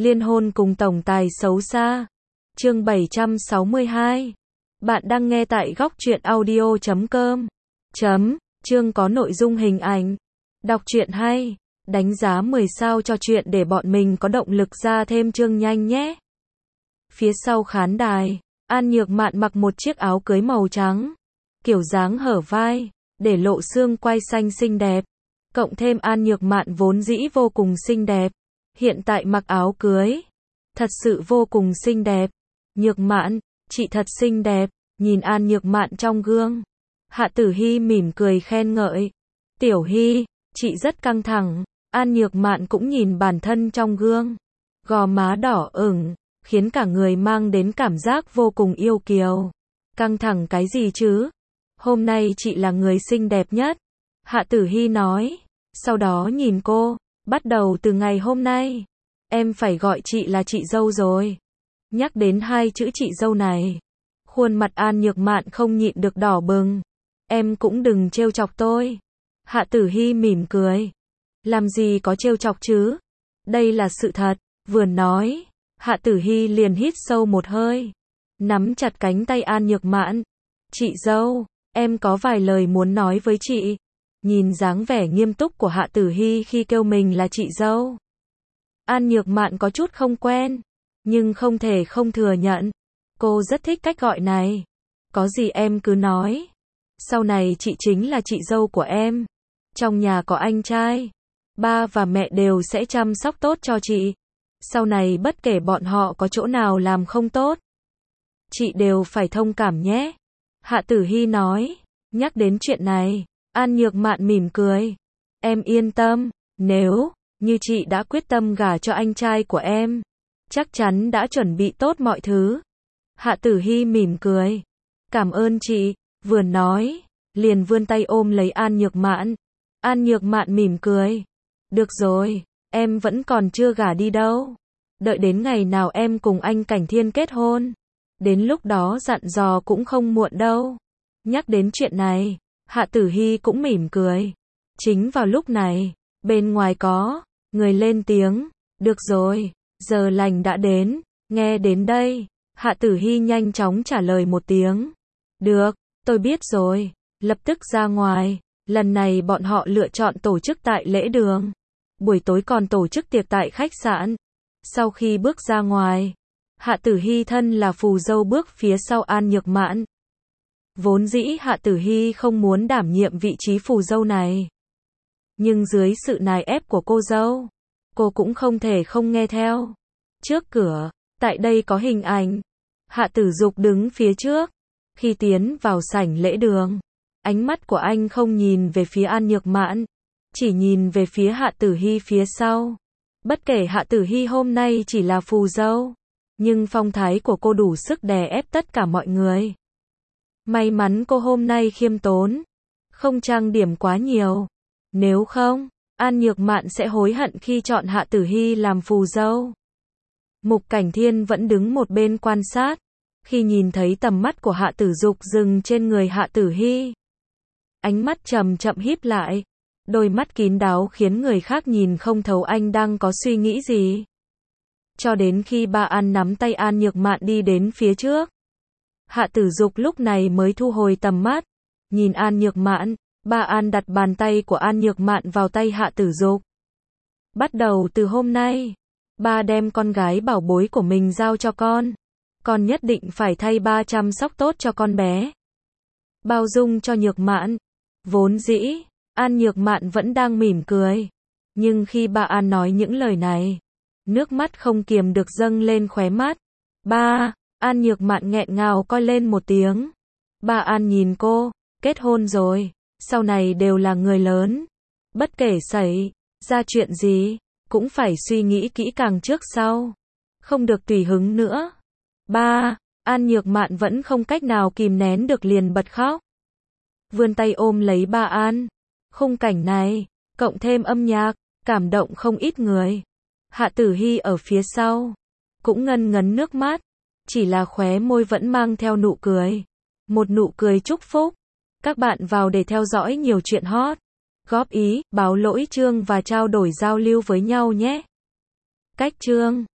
Liên hôn cùng tổng tài xấu xa. Chương 762. Bạn đang nghe tại góc truyện audio.com. Chương có nội dung hình ảnh. Đọc truyện hay. Đánh giá 10 sao cho truyện để bọn mình có động lực ra thêm chương nhanh nhé. Phía sau khán đài, An Nhược Mạn mặc một chiếc áo cưới màu trắng, kiểu dáng hở vai, để lộ xương quai xanh xinh đẹp. Cộng thêm An Nhược Mạn vốn dĩ vô cùng xinh đẹp, hiện tại mặc áo cưới, thật sự vô cùng xinh đẹp. Nhược Mạn, chị thật xinh đẹp. Nhìn An Nhược Mạn trong gương, Hạ Tử Hi mỉm cười khen ngợi. Tiểu Hi, chị rất căng thẳng. An Nhược Mạn cũng nhìn bản thân trong gương, gò má đỏ ửng, khiến cả người mang đến cảm giác vô cùng yêu kiều. Căng thẳng cái gì chứ? Hôm nay chị là người xinh đẹp nhất. Hạ Tử Hi nói. Sau đó nhìn cô, bắt đầu từ ngày hôm nay, em phải gọi chị là chị dâu rồi. Nhắc đến hai chữ chị dâu này, khuôn mặt An Nhược Mạn không nhịn được đỏ bừng. Em cũng đừng trêu chọc tôi. Hạ Tử Hi mỉm cười. Làm gì có trêu chọc chứ? Đây là sự thật. Vừa nói, Hạ Tử Hi liền hít sâu một hơi, nắm chặt cánh tay An Nhược Mạn. Chị dâu, em có vài lời muốn nói với chị. Nhìn dáng vẻ nghiêm túc của Hạ Tử Hi khi kêu mình là chị dâu, An Nhược Mạn có chút không quen, nhưng không thể không thừa nhận, cô rất thích cách gọi này. Có gì em cứ nói. Sau này chị chính là chị dâu của em. Trong nhà có anh trai, ba và mẹ đều sẽ chăm sóc tốt cho chị. Sau này bất kể bọn họ có chỗ nào làm không tốt, chị đều phải thông cảm nhé. Hạ Tử Hi nói. Nhắc đến chuyện này, An Nhược Mạn mỉm cười. Em yên tâm, nếu như chị đã quyết tâm gả cho anh trai của em, chắc chắn đã chuẩn bị tốt mọi thứ. Hạ Tử Hi mỉm cười. Cảm ơn chị. Vừa nói, liền vươn tay ôm lấy An Nhược Mạn. An Nhược Mạn mỉm cười. Được rồi, em vẫn còn chưa gả đi đâu. Đợi đến ngày nào em cùng anh Cảnh Thiên kết hôn, đến lúc đó dặn dò cũng không muộn đâu. Nhắc đến chuyện này, Hạ Tử Hi cũng mỉm cười. Chính vào lúc này, bên ngoài có người lên tiếng. Được rồi, giờ lành đã đến. Nghe đến đây, Hạ Tử Hi nhanh chóng trả lời một tiếng. Được, tôi biết rồi. Lập tức ra ngoài. Lần này bọn họ lựa chọn tổ chức tại lễ đường. Buổi tối còn tổ chức tiệc tại khách sạn. Sau khi bước ra ngoài, Hạ Tử Hi thân là phù dâu bước phía sau An Nhược Mạn. Vốn dĩ Hạ Tử Hi không muốn đảm nhiệm vị trí phù dâu này, nhưng dưới sự nài ép của cô dâu, cô cũng không thể không nghe theo. Trước cửa, tại đây có hình ảnh. Hạ Tử Dục đứng phía trước. Khi tiến vào sảnh lễ đường, ánh mắt của anh không nhìn về phía An Nhược Mạn, chỉ nhìn về phía Hạ Tử Hi phía sau. Bất kể Hạ Tử Hi hôm nay chỉ là phù dâu, nhưng phong thái của cô đủ sức đè ép tất cả mọi người. May mắn cô hôm nay khiêm tốn, không trang điểm quá nhiều. Nếu không, An Nhược Mạn sẽ hối hận khi chọn Hạ Tử Hi làm phù dâu. Mục Cảnh Thiên vẫn đứng một bên quan sát. Khi nhìn thấy tầm mắt của Hạ Tử Dục dừng trên người Hạ Tử Hi, ánh mắt chậm chậm híp lại. Đôi mắt kín đáo khiến người khác nhìn không thấu anh đang có suy nghĩ gì. Cho đến khi Ba An nắm tay An Nhược Mạn đi đến phía trước, Hạ Tử Dục lúc này mới thu hồi tầm mắt. Nhìn An Nhược Mạn, Ba An đặt bàn tay của An Nhược Mạn vào tay Hạ Tử Dục. Bắt đầu từ hôm nay, ba đem con gái bảo bối của mình giao cho con. Con nhất định phải thay ba chăm sóc tốt cho con bé. Bao dung cho Nhược Mạn. Vốn dĩ, An Nhược Mạn vẫn đang mỉm cười. Nhưng khi Ba An nói những lời này, nước mắt không kiềm được dâng lên khóe mắt. Ba, An Nhược Mạn nghẹn ngào coi lên một tiếng. Ba An nhìn cô, kết hôn rồi, sau này đều là người lớn. Bất kể xảy ra chuyện gì, cũng phải suy nghĩ kỹ càng trước sau. Không được tùy hứng nữa. Ba, An Nhược Mạn vẫn không cách nào kìm nén được liền bật khóc. Vươn tay ôm lấy Ba An. Khung cảnh này, cộng thêm âm nhạc, cảm động không ít người. Hạ Tử Hi ở phía sau, cũng ngân ngấn nước mắt, chỉ là khóe môi vẫn mang theo nụ cười. Một nụ cười chúc phúc. Các bạn vào để theo dõi nhiều chuyện hot, góp ý, báo lỗi chương và trao đổi giao lưu với nhau nhé. Cách chương